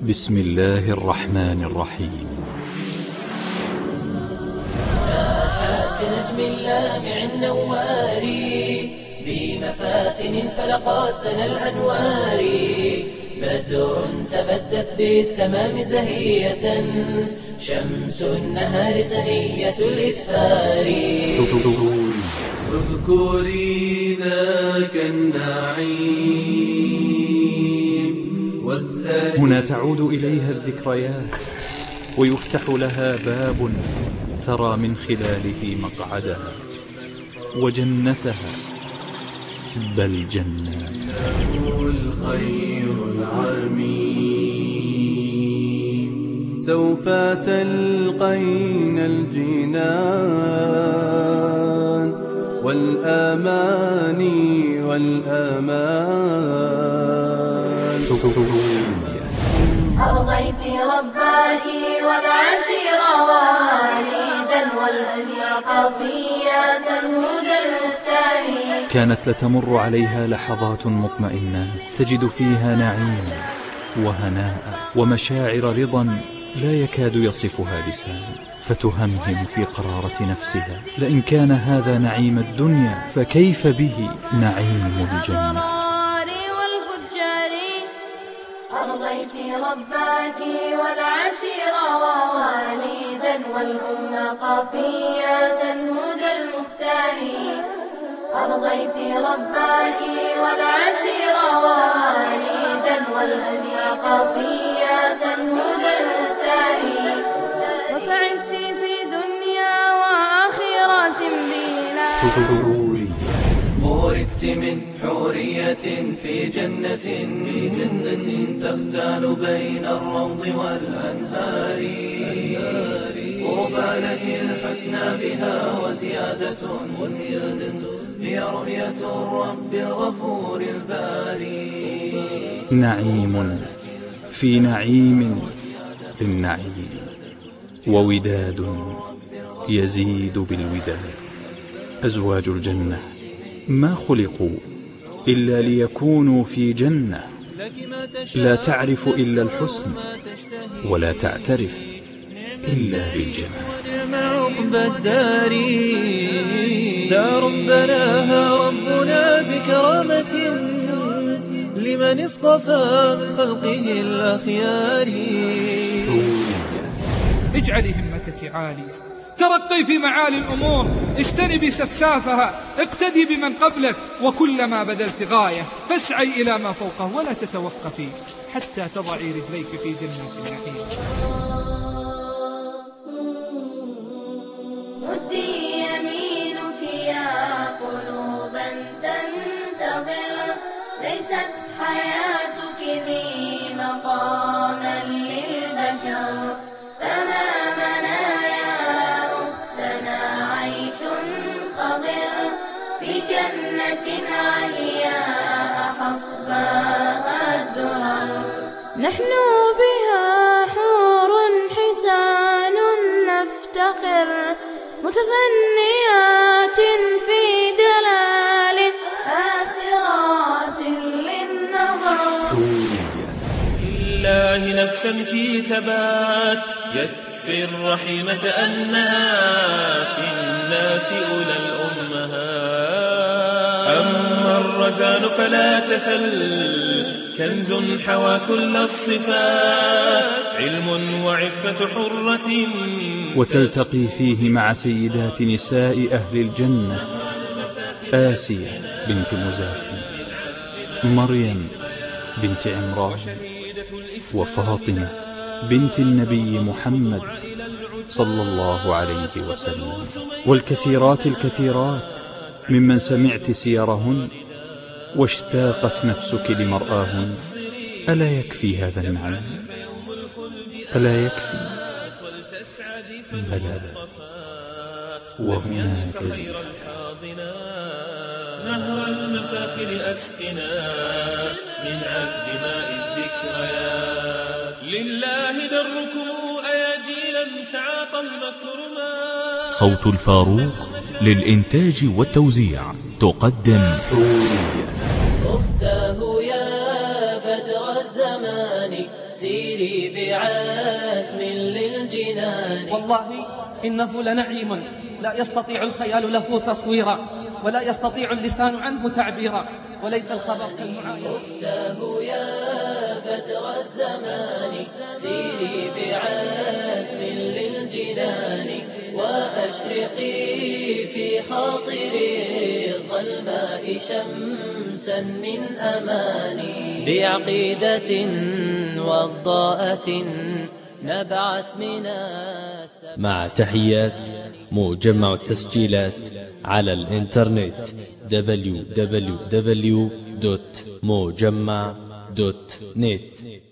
بسم الله الرحمن الرحيم. في نجم اللامع النوار بمفاتن فلقات سنى الأنوار بدر تبدت بالتمام زهية شمس النهار سنية الإسفار اذكري ذاك النعيم واسألي. هنا تعود إليها الذكريات ويفتح لها باب ترى من خلاله مقعدها وجنتها بل جنات. الخير العميم سوف تلقين الجنان والأماني والأمان. أرضيت ربك والعشير ووالدا والقضية الهدى المختار. كانت لتمر عليها لحظات مطمئنة تجد فيها نعيما وهناء ومشاعر رضا لا يكاد يصفها لسان، فتهمهم في قرارة نفسها لئن كان هذا نعيم الدنيا فكيف به نعيم الجنة. أرضيت ربك والعشير ووالدا والأم قفية هدى المختار. أرضيت ربك والعشير ووالدا والأم قفية هدى المختار. وسعدت في دنيا وآخرة بلا بوركت من حورية في جنة تختال بين الروض والأنهار. وبالت الحسنى بها وزيادة هي رؤية الرب الغفور الباري. نعيم في نعيم للنعيم ووداد يزيد بالوداد. أزواج الجنة ما خلقوا إلا ليكونوا في جنة لا تعرف إلا الحسن ولا تعترف إلا بالجمال. عقب الدار دار بناها ربنا بكرامة لمن اصطفى من خلقه الأخيار. اجعلي همتك عالية، ترقي في معالي الأمور، اجتنبي سفسافها، اقتدي بمن قبلك، وكلما بذلت غاية فاسعي إلى ما فوقه ولا تتوقفي حتى تضعي رجليك في جنة النعيم. ردي يمينك يا قلوبا تنتظر، ليست حياتك ذي مقاما للبشر. فأمامنا يا أختنا عيش خضر في جنة علياء حصباها الدرر. نحن بها حور حسان نفتخر متثنيات في دلال آسرات للنظر. لله نفسا في ثبات يكفي الرحيمة أنها في الناس أولى الأمهات. أما الرزان فلا تسل كنز حوى كل الصفات علم وعفة حرة وتلتقي فيه مع سيدات نساء أهل الجنة: آسية بنت مزاحم، مريم بنت عمران، وفاطمة بنت النبي محمد صلى الله عليه وسلم، والكثيرات الكثيرات ممن سمعت سيرهن واشتاقت نفسك لمرآهن. ألا يكفي هذا النعيم؟ ألا يكفي؟ بلى، وهناك زيادة. نهر المفاخر أسقنا من عذب ماء الذكريات. لله دركم أياجيلا تعاطى المكرمات. صوت الفاروق للإنتاج والتوزيع تقدم أختاه يا بدر الزمان سيري بعزم للجنان. والله إنه لنعيم لا يستطيع الخيال له تصويرا، ولا يستطيع اللسان عنه تعبيرا، وليس الخبر كالمعاينة. أختاه يا بدر الزمان سيري بعزم للجنان، وأشرقي في خاطري الظلماء شمسا من أماني، بعقيدة وضاءة نبعت من السماء. مع تحيات مجمع التسجيلات على الإنترنت www.mujamma.net.